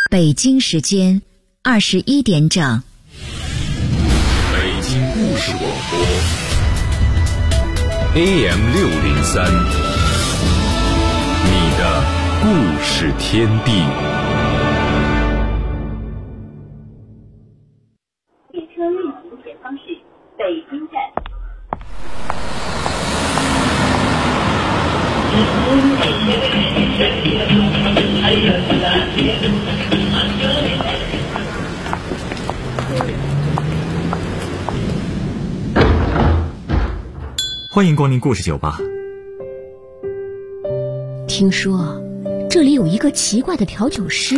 北京时间21点整。 北京故事广播 AM603，你的故事天地。 列车运行前方是北京站。 欢迎光临故事酒吧。 听说这里有一个奇怪的调酒师，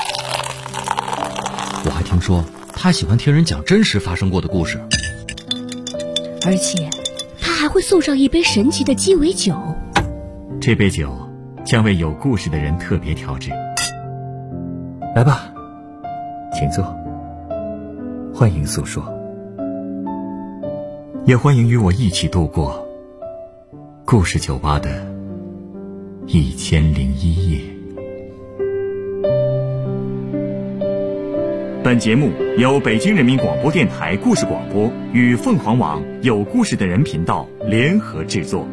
我还听说他喜欢听人讲真实发生过的故事， 而且他还会送上一杯神奇的鸡尾酒。 这杯酒将为有故事的人特别调制。来吧，请坐，欢迎诉说，也欢迎与我一起度过故事酒吧的1001夜。本节目由北京人民广播电台故事广播与凤凰网有故事的人频道联合制作。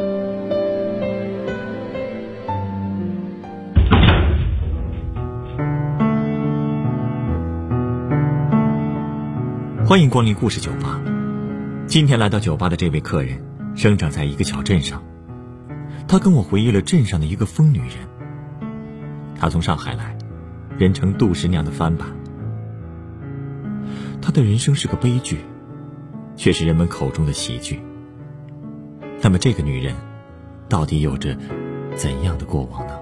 欢迎光临故事酒吧。今天来到酒吧的这位客人生长在一个小镇上，他跟我回忆了镇上的一个疯女人。她从上海来，人称杜十娘的翻版。她的人生是个悲剧，却是人们口中的喜剧。那么这个女人到底有着怎样的过往呢？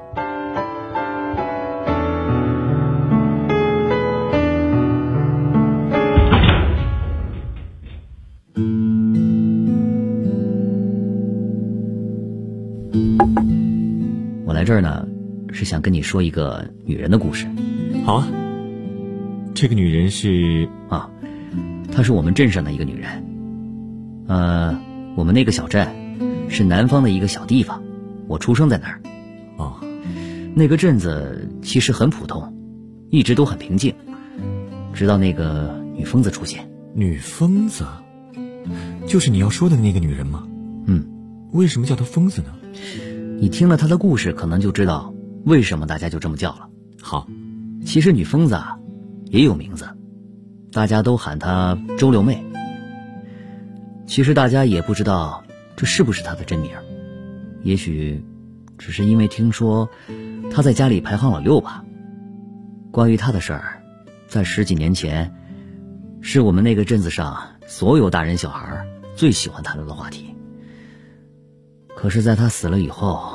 我来这儿呢，是想跟你说一个女人的故事。 好啊，这个女人是她是我们镇上的一个女人。我们那个小镇是南方的一个小地方，我出生在那儿。那个镇子其实很普通，一直都很平静，直到那个女疯子出现。 女疯子？就是你要说的那个女人吗？为什么叫她疯子呢？ 你听了她的故事，可能就知道为什么大家就这么叫了。 好， 其实女疯子也有名字，大家都喊她周六妹。其实大家也不知道这是不是她的真名，也许只是因为听说她在家里排行老6吧。关于她的事儿，在10几年前，是我们那个镇子上所有大人小孩最喜欢谈论的话题。可是在她死了以后，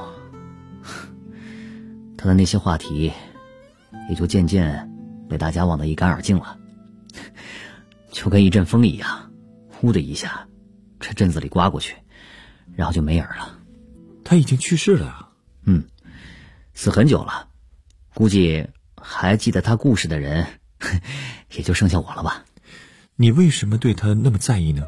她的那些话题也就渐渐被大家忘得一干二净了，就跟一阵风一样，呼的一下这镇子里刮过去，然后就没影了。 她已经去世了啊？ 死很久了，估计还记得她故事的人也就剩下我了吧。 你为什么对她那么在意呢？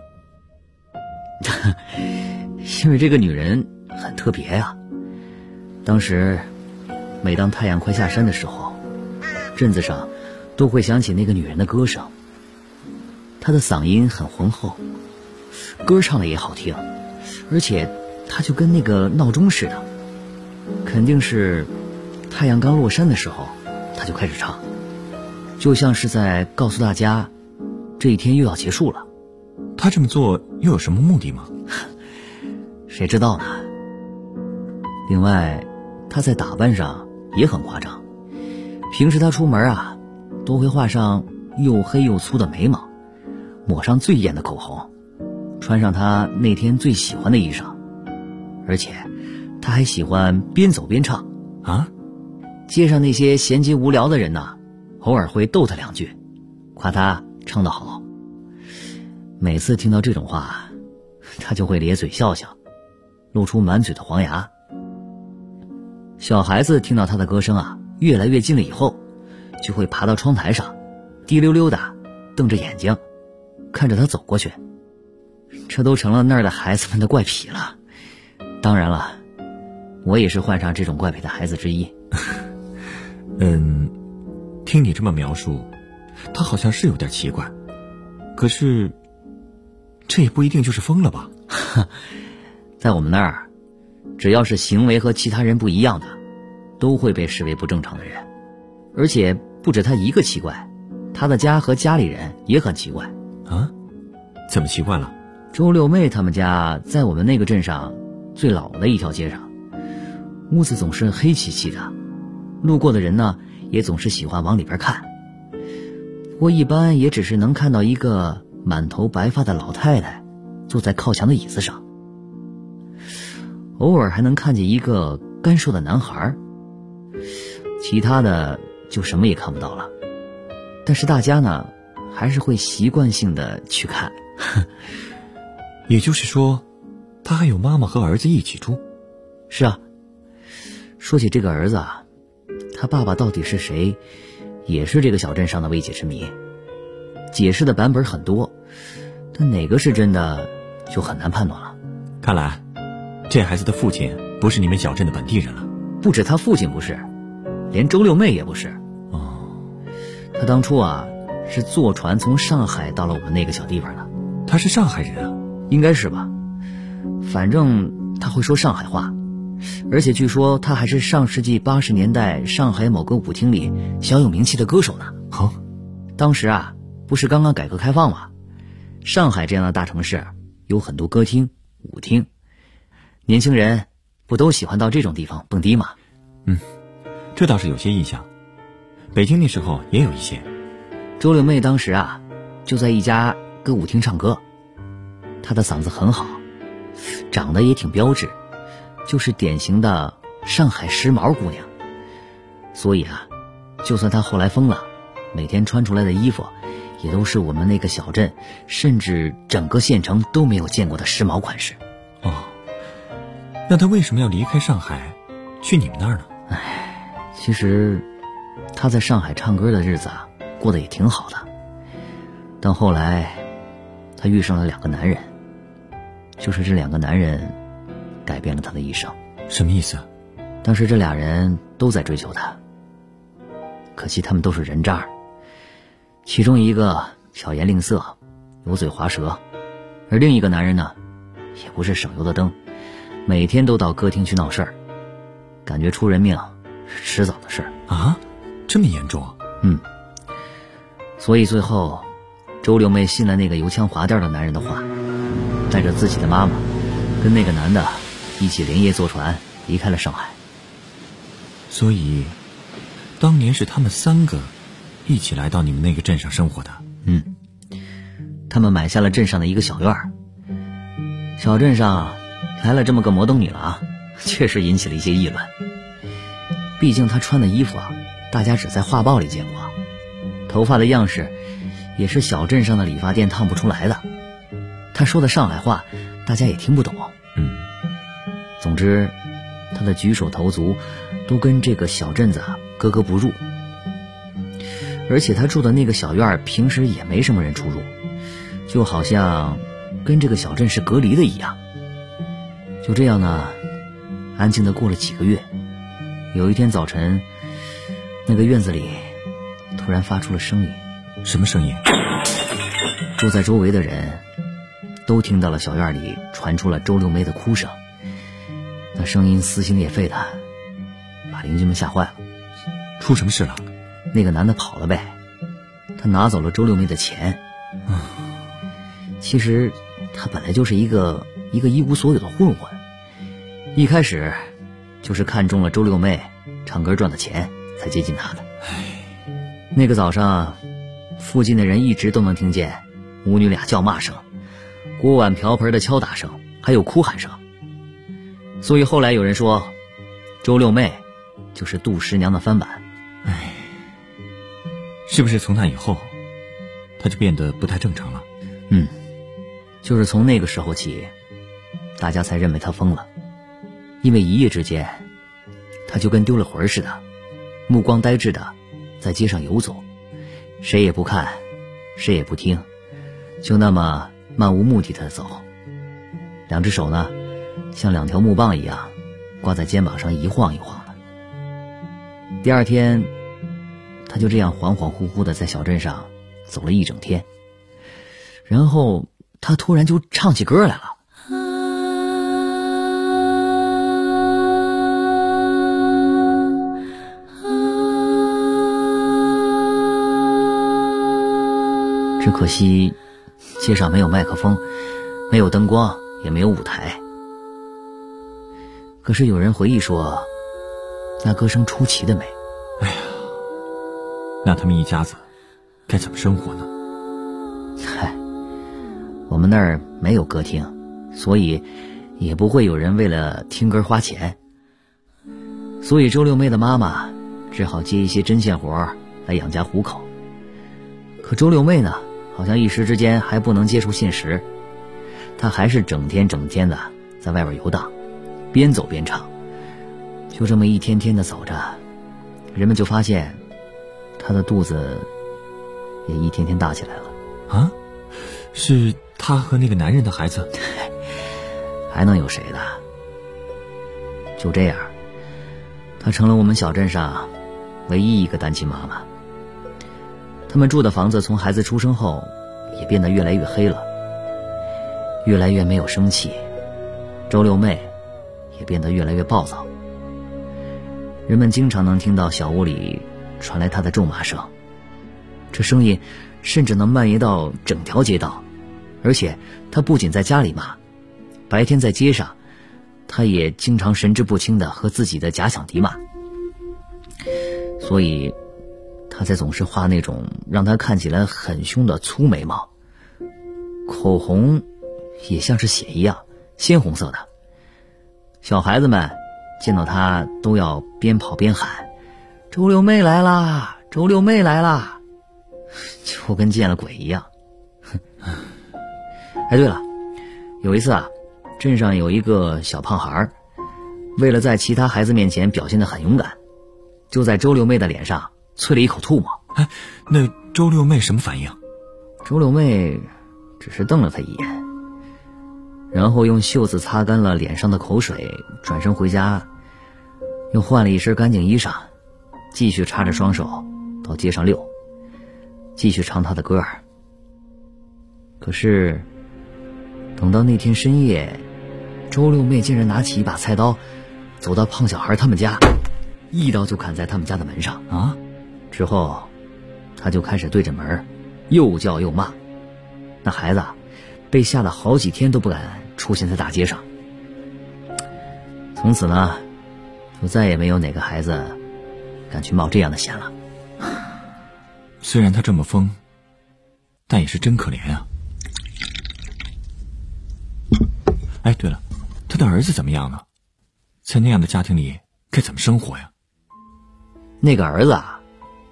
因为这个女人很特别呀。当时每当太阳快下山的时候，镇子上都会响起那个女人的歌声。她的嗓音很浑厚，歌唱的也好听，而且她就跟那个闹钟似的，肯定是太阳刚落山的时候她就开始唱，就像是在告诉大家这一天又要结束了。 她这么做又有什么目的吗？ 谁知道呢。另外她在打扮上也很夸张，平时她出门都会画上又黑又粗的眉毛，抹上最艳的口红，穿上她那天最喜欢的衣裳，而且她还喜欢边走边唱街上那些闲极无聊的人偶尔会逗她2句，夸她唱得好。每次听到这种话，她就会咧嘴笑笑，露出满嘴的黄牙。小孩子听到她的歌声越来越近了以后，就会爬到窗台上，滴溜溜的瞪着眼睛看着她走过去。这都成了那儿的孩子们的怪癖了。当然了，我也是患上这种怪癖的孩子之一。 听你这么描述，他好像是有点奇怪，可是这也不一定就是疯了吧？ 在我们那儿，只要是行为和其他人不一样的，都会被视为不正常的人。而且不止他一个奇怪，他的家和家里人也很奇怪。 啊？怎么奇怪了？ 周六妹他们家在我们那个镇上最老的一条街上，屋子总是黑漆漆的，路过的人呢也总是喜欢往里边看。不过一般也只是能看到一个满头白发的老太太坐在靠墙的椅子上，偶尔还能看见一个干瘦的男孩，其他的就什么也看不到了。但是大家呢还是会习惯性的去看。 也就是说，他还有妈妈和儿子一起住？ 是啊，说起这个儿子啊，他爸爸到底是谁，也是这个小镇上的未解之谜。解释的版本很多，但哪个是真的就很难判断了。 看来这孩子的父亲不是你们小镇的本地人了。 不止他父亲不是，连周六妹也不是。 哦， 他当初啊是坐船从上海到了我们那个小地方的。 他是上海人啊？ 应该是吧，反正他会说上海话，而且据说他还是上世纪80年代上海某个舞厅里小有名气的歌手呢。 哦， 当时啊不是刚刚改革开放吗？上海这样的大城市有很多歌厅舞厅，年轻人不都喜欢到这种地方蹦迪吗？ 这倒是有些印象，北京那时候也有一些。 周六妹当时啊就在一家歌舞厅唱歌，她的嗓子很好，长得也挺标致，就是典型的上海时髦姑娘。所以啊，就算她后来疯了，每天穿出来的衣服也都是我们那个小镇甚至整个县城都没有见过的时髦款式。 哦，那他为什么要离开上海去你们那儿呢？ 其实她在上海唱歌的日子啊过得也挺好的，但后来她遇上了2个男人，就是这2个男人改变了她的一生。 什么意思？ 当时这俩人都在追求她，可惜他们都是人渣。其中一个巧言令色，油嘴滑舌，而另一个男人呢也不是省油的灯，每天都到歌厅去闹事儿，感觉出人命是迟早的事儿啊？这么严重？ 所以最后周六妹信了那个油腔滑调的男人的话，带着自己的妈妈跟那个男的一起连夜坐船离开了上海。 所以当年是他们3个一起来到你们那个镇上生活的。 他们买下了镇上的一个小院儿。小镇上来了这么个摩登女郎，确实引起了一些议论。毕竟她穿的衣服啊大家只在画报里见过，头发的样式也是小镇上的理发店烫不出来的，她说的上海话大家也听不懂。总之她的举手投足都跟这个小镇子格格不入，而且她住的那个小院平时也没什么人出入，就好像跟这个小镇是隔离的一样。就这样呢，安静的过了几个月。有一天早晨，那个院子里突然发出了声音。 什么声音？ 住在周围的人都听到了小院里传出了周六梅的哭声，那声音撕心裂肺的，把邻居们吓坏了。 出什么事了？ 那个男的跑了呗，他拿走了周六梅的钱。其实他本来就是一个一无所有的混混，一开始就是看中了周六妹唱歌赚的钱才接近他的。那个早上附近的人一直都能听见母女俩叫骂声、锅碗瓢盆的敲打声，还有哭喊声。所以后来有人说周六妹就是杜十娘的翻版。 是不是从那以后他就变得不太正常了？ 就是从那个时候起，大家才认为他疯了。因为一夜之间他就跟丢了魂似的，目光呆滞的在街上游走，谁也不看，谁也不听，就那么漫无目的的走。2只手呢像2条木棒一样挂在肩膀上一晃一晃的。第二天他就这样恍恍惚惚的在小镇上走了一整天，然后他突然就唱起歌来了。只可惜街上没有麦克风，没有灯光，也没有舞台。可是有人回忆说，那歌声出奇的美。 哎呀，那他们一家子该怎么生活呢？ 嗨，我们那儿没有歌厅，所以也不会有人为了听歌花钱。所以周六妹的妈妈只好接一些针线活来养家糊口。可周六妹呢，好像一时之间还不能接受现实，她还是整天的在外边游荡，边走边唱。就这么一天天的走着，人们就发现她的肚子也一天天大起来了。 啊？是她和那个男人的孩子？ 还能有谁的？就这样，她成了我们小镇上唯一一个单亲妈妈。他们住的房子从孩子出生后也变得越来越黑了，越来越没有生气。周六妹也变得越来越暴躁，人们经常能听到小屋里传来她的咒骂声，这声音甚至能蔓延到整条街道。而且她不仅在家里骂，白天在街上她也经常神志不清地和自己的假想敌骂。所以她才总是画那种让她看起来很凶的粗眉毛，口红也像是血一样鲜红色的。小孩子们见到她都要边跑边喊，周六妹来啦，周六妹来啦，就跟见了鬼一样。哎，对了，有一次啊，镇上有一个小胖孩，为了在其他孩子面前表现得很勇敢，就在周六妹的脸上啐了一口唾沫。 哎，那周六妹什么反应？ 周六妹只是瞪了他一眼，然后用袖子擦干了脸上的口水，转身回家，又换了一身干净衣裳，继续插着双手到街上溜，继续唱他的歌。可是等到那天深夜，周六妹竟然拿起一把菜刀，走到胖小孩他们家，一刀就砍在他们家的门上啊！之后他就开始对着门又叫又骂，那孩子被吓得好几天都不敢出现在大街上。从此呢，就再也没有哪个孩子敢去冒这样的险了。 虽然他这么疯，但也是真可怜啊。哎，对了，他的儿子怎么样呢？在那样的家庭里该怎么生活呀？ 那个儿子啊，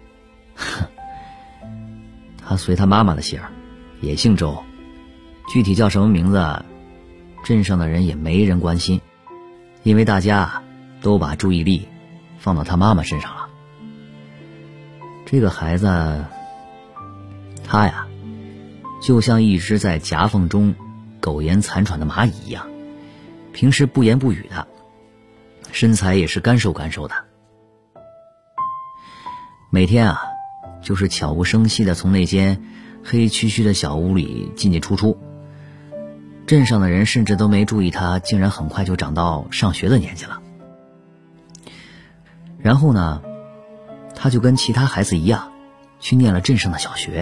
他随他妈妈的姓儿，也姓周，具体叫什么名字，镇上的人也没人关心，因为大家都把注意力放到他妈妈身上了。这个孩子，他呀，就像一只在夹缝中苟延残喘的蚂蚁一样，平时不言不语的，身材也是干瘦干瘦的。每天啊，就是悄无声息地从那间黑黢黢的小屋里进进出出。镇上的人甚至都没注意他竟然很快就长到上学的年纪了。然后呢，他就跟其他孩子一样去念了镇上的小学。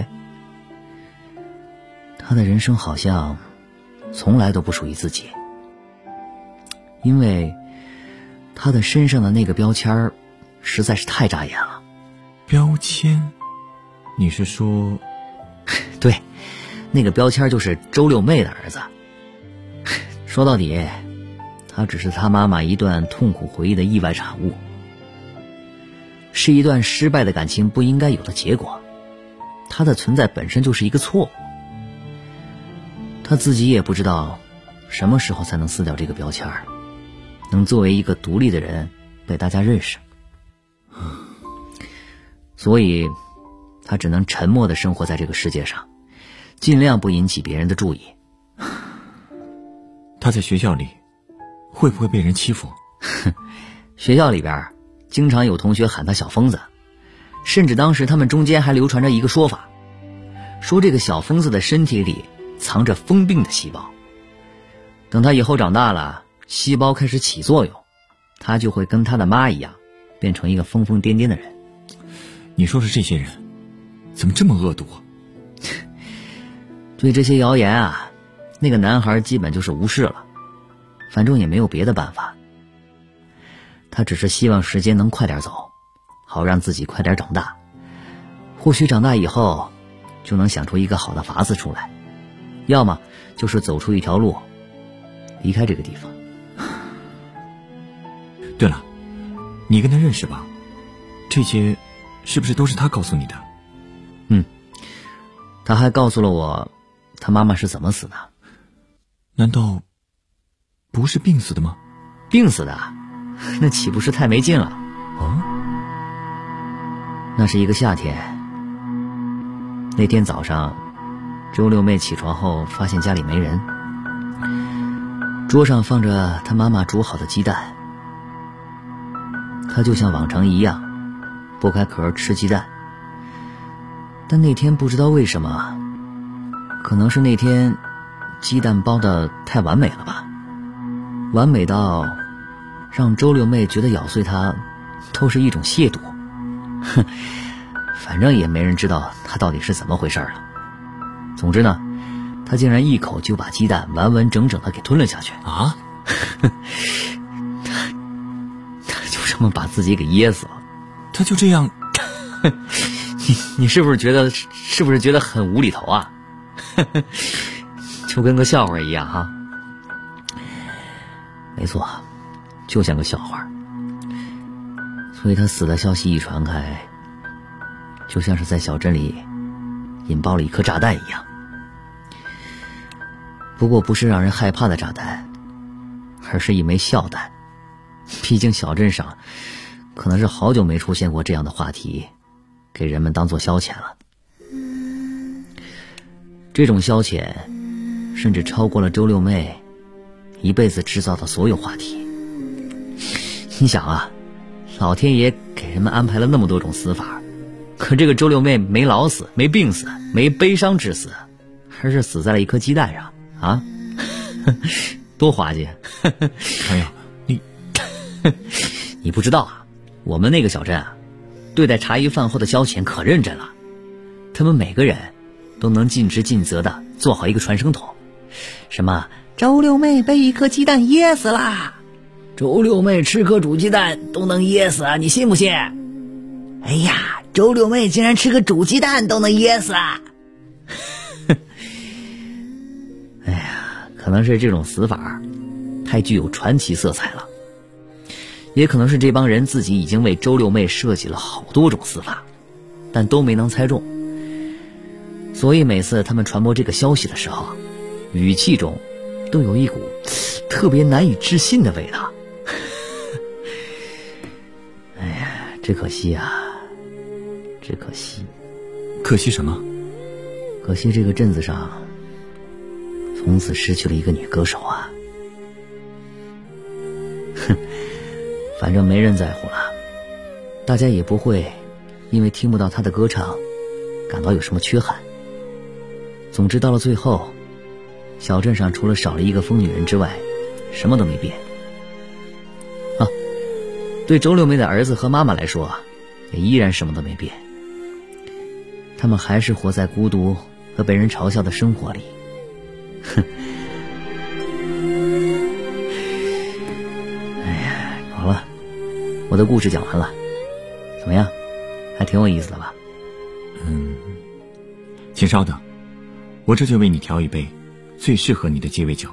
他的人生好像从来都不属于自己，因为他的身上的那个标签实在是太扎眼了。 标签？你是说？ 对，那个标签就是周六妹的儿子。说到底，他只是他妈妈一段痛苦回忆的意外产物，是一段失败的感情不应该有的结果。他的存在本身就是一个错误，他自己也不知道什么时候才能撕掉这个标签，能作为一个独立的人被大家认识。所以他只能沉默地生活在这个世界上，尽量不引起别人的注意。 他在学校里会不会被人欺负？ 学校里边经常有同学喊他小疯子， 甚至当时他们中间还流传着一个说法，说这个小疯子的身体里藏着疯病的细胞，等他以后长大了，细胞开始起作用，他就会跟他的妈一样，变成一个疯疯癫癫的人。 你说的这些人怎么这么恶毒啊？ 对这些谣言啊，那个男孩基本就是无视了，反正也没有别的办法。他只是希望时间能快点走，好让自己快点长大，或许长大以后就能想出一个好的法子出来，要么就是走出一条路，离开这个地方。 对了，你跟他认识吧？这些是不是都是他告诉你的？ 他还告诉了我他妈妈是怎么死的。 难道不是病死的吗？ 病死的？那岂不是太没劲了？ 哦， 那是一个夏天，那天早上周六妹起床后发现家里没人，桌上放着她妈妈煮好的鸡蛋，她就像往常一样剥开壳吃鸡蛋。但那天不知道为什么，可能是那天鸡蛋包得太完美了吧，完美到让周六妹觉得咬碎它都是一种亵渎。反正也没人知道她到底是怎么回事了。总之呢，她竟然一口就把鸡蛋完完整整的给吞了下去啊！ 她就这么把自己给噎死了。 他就这样你是不是觉得很无厘头啊？就跟个笑话一样哈。没错，就像个笑话。所以他死的消息一传开，就像是在小镇里引爆了一颗炸弹一样。不过不是让人害怕的炸弹，而是一枚笑弹。毕竟小镇上可能是好久没出现过这样的话题，给人们当作消遣了。这种消遣甚至超过了周六妹一辈子制造的所有话题。你想啊，老天爷给人们安排了那么多种死法，可这个周六妹没老死，没病死，没悲伤致死，而是死在了一颗鸡蛋上啊！多滑稽！ 哎呀， 你不知道啊，我们那个小镇啊，对待茶余饭后的消遣可认真了。他们每个人都能尽职尽责的做好一个传声筒，什么周六妹被一颗鸡蛋噎死啦，周六妹吃颗煮鸡蛋都能噎死啊，你信不信？哎呀，周六妹竟然吃个煮鸡蛋都能噎死啊！哎呀，可能是这种死法太具有传奇色彩了，也可能是这帮人自己已经为周六妹设计了好多种死法，但都没能猜中。所以每次他们传播这个消息的时候，语气中都有一股特别难以置信的味道。哎呀，只可惜啊，只可惜。 可惜什么？ 可惜这个镇子上从此失去了一个女歌手啊。哼，反正没人在乎了，大家也不会因为听不到她的歌唱感到有什么缺憾。总之到了最后，小镇上除了少了一个疯女人之外，什么都没变。啊，对周六妹的儿子和妈妈来说，也依然什么都没变。他们还是活在孤独和被人嘲笑的生活里。哼，哎呀，好了，我的故事讲完了，怎么样？还挺有意思的吧？ 请稍等，我这就为你调一杯最适合你的鸡尾酒。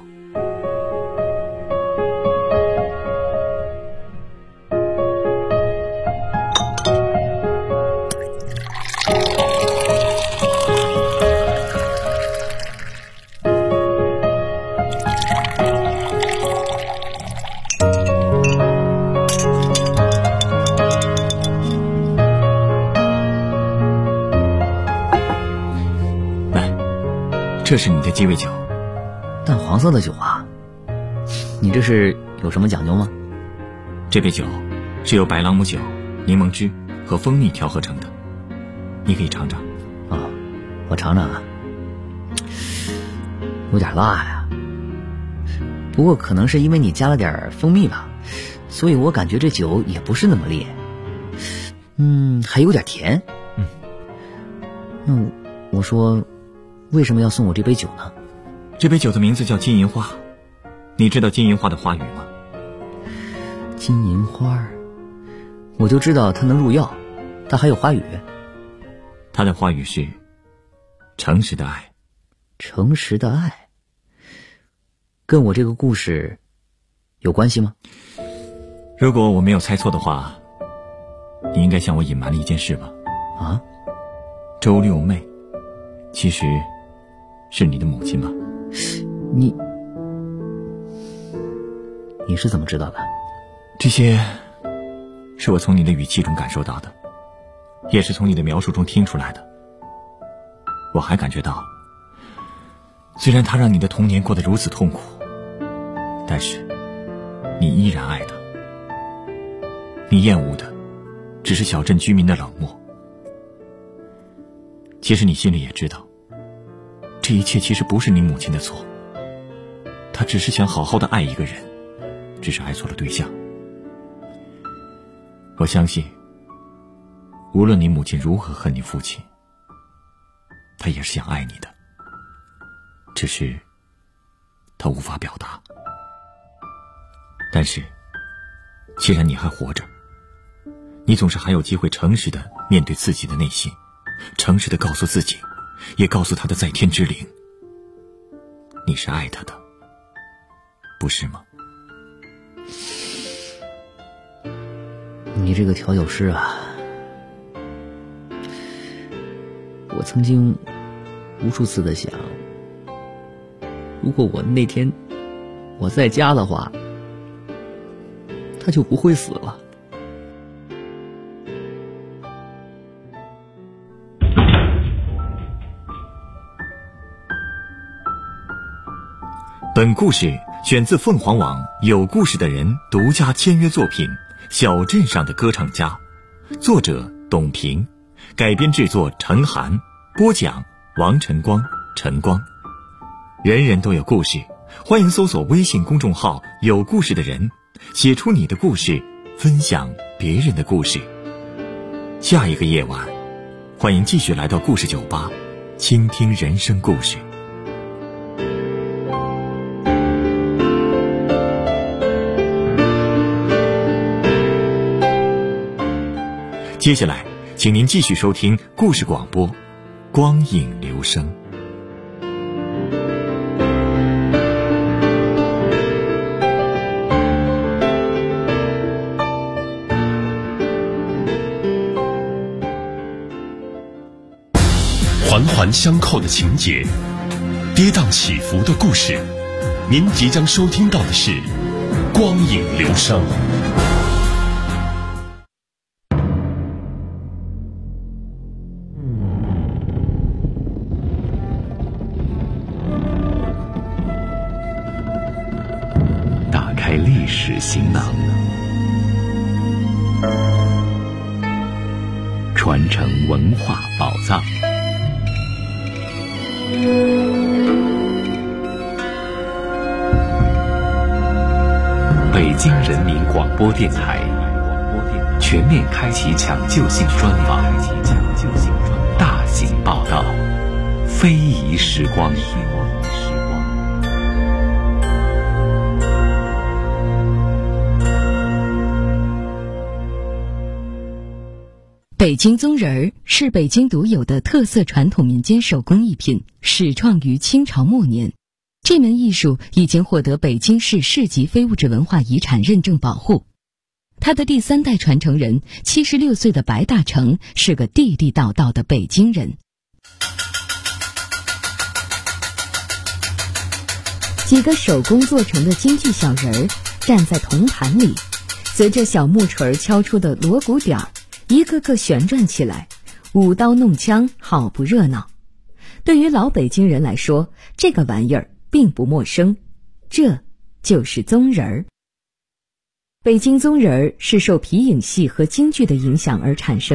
这是你的鸡尾酒， 淡黄色的酒啊，你这是有什么讲究吗？ 这杯酒是由白朗姆酒、柠檬汁和蜂蜜调合成的， 你可以尝尝。 我尝尝啊，有点辣呀。不过可能是因为你加了点蜂蜜吧，所以我感觉这酒也不是那么烈。还有点甜。那我说，为什么要送我这杯酒呢？ 这杯酒的名字叫金银花，你知道金银花的花语吗？ 金银花，我就知道它能入药，它还有花语。 它的花语是诚实的爱。 诚实的爱，跟我这个故事有关系吗？ 如果我没有猜错的话，你应该向我隐瞒了一件事吧？周六妹其实是你的母亲吧？ 你是怎么知道的？ 这些是我从你的语气中感受到的，也是从你的描述中听出来的。我还感觉到，虽然他让你的童年过得如此痛苦，但是你依然爱他。你厌恶的只是小镇居民的冷漠。其实你心里也知道，这一切其实不是你母亲的错，她只是想好好的爱一个人，只是爱错了对象。我相信，无论你母亲如何恨你父亲，她也是想爱你的，只是她无法表达。但是既然你还活着，你总是还有机会诚实的面对自己的内心，诚实的告诉自己，也告诉他的在天之灵，你是爱他的，不是吗？ 你这个调酒师啊，我曾经无数次的想，如果我那天我在家的话，他就不会死了。 本故事选自凤凰网有故事的人独家签约作品《小镇上的歌唱家》，作者董平，改编制作陈涵，播讲王晨光、晨光。人人都有故事，欢迎搜索微信公众号有故事的人，写出你的故事，分享别人的故事。下一个夜晚，欢迎继续来到故事酒吧，倾听人生故事。接下来请您继续收听故事广播，光影留声。 环环相扣的情节，跌宕起伏的故事，您即将收听到的是光影留声。打开历史行囊，传承文化宝藏。北京人民广播电台全面开启抢救性专访，大型报道，非遗时光。 北京宗人儿是北京独有的特色传统民间手工艺品，始创于清朝末年。这门艺术已经获得北京市市级非物质文化遗产认证保护。他的第3代传承人76岁的白大成是个地地道道的北京人。几个手工做成的京剧小人儿站在铜盘里，随着小木锤敲出的锣鼓点儿，一个个旋转起来，舞刀弄枪，好不热闹。对于老北京人来说，这个玩意儿并不陌生，这就是宗人儿。北京宗人儿是受皮影戏和京剧的影响而产生的，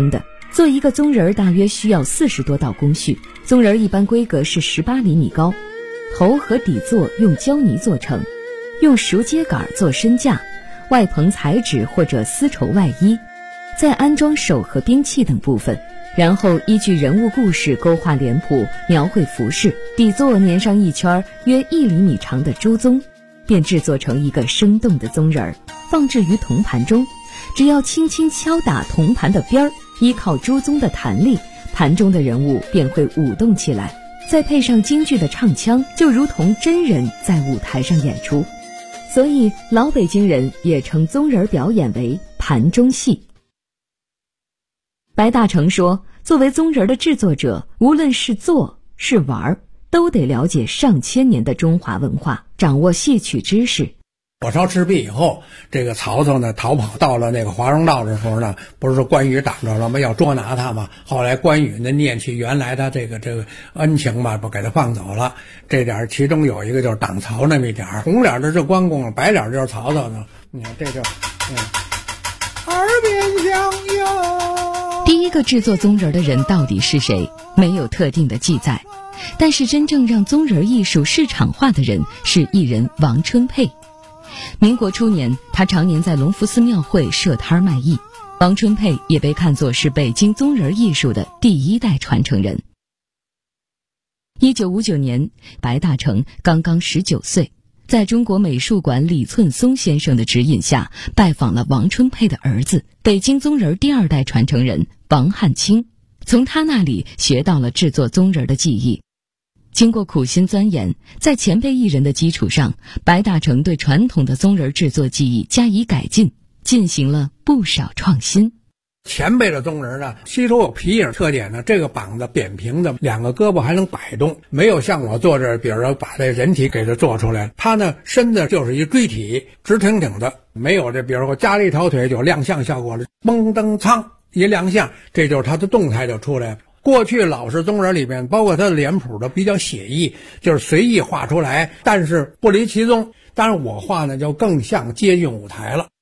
做一个棕人大约需要40多道工序，棕人一般规格是18厘米高，头和底座用胶泥做成，用熟秸秆做身架，外棚材质或者丝绸外衣，再安装手和兵器等部分，然后依据人物故事勾画脸谱，描绘服饰，底座粘上一圈约1厘米长的猪鬃，便制作成一个生动的棕人，放置于铜盘中。只要轻轻敲打铜盘的边儿，依靠猪鬃的弹力，盘中的人物便会舞动起来，再配上京剧的唱腔，就如同真人在舞台上演出。所以老北京人也称棕人表演为盘中戏。白大成说，作为棕人的制作者，无论是做是玩，都得了解上千年的中华文化，掌握戏曲知识。 火烧赤壁以后，这个曹操呢逃跑到了那个华容道的时候呢，不是说关羽挡着了吗？要捉拿他嘛。后来关羽呢念起原来他这个恩情嘛，不给他放走了。这点其中有一个就是挡曹那么一点，红脸的是关公，白脸就是曹操呢。你看这就耳边响哟。 第一个制作棕人的人到底是谁？没有特定的记载，但是真正让棕人艺术市场化的人是艺人王春佩。民国初年，他常年在隆福寺庙会设摊卖艺。王春佩也被看作是北京棕人艺术的第1代传承人。1959年，白大成刚刚19岁，在中国美术馆李寸松先生的指引下，拜访了王春佩的儿子，北京棕人第2代传承人王汉卿，从他那里学到了制作棕人的技艺。经过苦心钻研，在前辈艺人的基础上，白大成对传统的棕人制作技艺加以改进，进行了不少创新。 前辈的棕人呢，吸收有皮影特点呢，这个膀子扁平的，2个胳膊还能摆动，没有像我做这，比如说把这人体给它做出来，他呢身子就是一锥体，直挺挺的，没有这比如说加了一条腿就亮相效果了，嘣噔噌一亮相，这就是他的动态就出来了。过去老式棕人里边，包括他的脸谱的比较写意，就是随意画出来，但是不离其宗。当然我画呢就更像接近舞台了。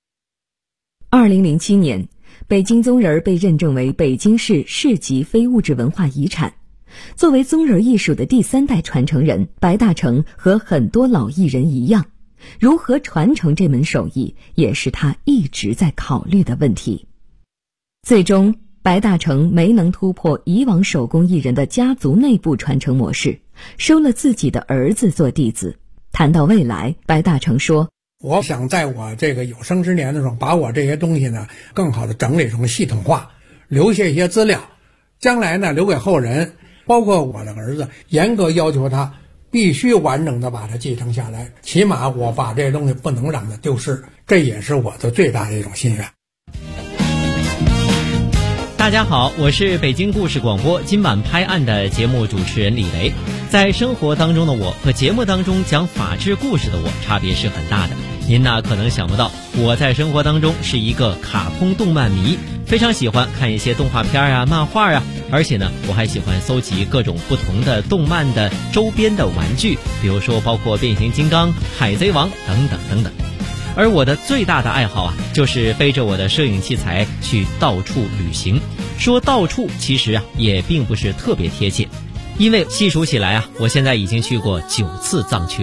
2007年，北京棕人被认证为北京市市级非物质文化遗产。作为棕人艺术的第3代传承人，白大成和很多老艺人一样，如何传承这门手艺，也是他一直在考虑的问题。最终白大成没能突破以往手工艺人的家族内部传承模式，收了自己的儿子做弟子。谈到未来，白大成说， 我想在我这个有生之年的时候，把我这些东西呢更好的整理成系统化，留下一些资料，将来呢留给后人，包括我的儿子，严格要求他必须完整的把它继承下来，起码我把这些东西不能让它丢失，这也是我的最大的一种心愿。 大家好，我是北京故事广播今晚拍案的节目主持人李雷。在生活当中的我和节目当中讲法治故事的我差别是很大的。您呢可能想不到，我在生活当中是一个卡通动漫迷，非常喜欢看一些动画片啊、漫画啊，而且呢我还喜欢搜集各种不同的动漫的周边的玩具，比如说包括变形金刚、海贼王等等等等。而我的最大的爱好啊，就是背着我的摄影器材去到处旅行。说到处其实啊也并不是特别贴切，因为细数起来啊，我现在已经去过9次藏区。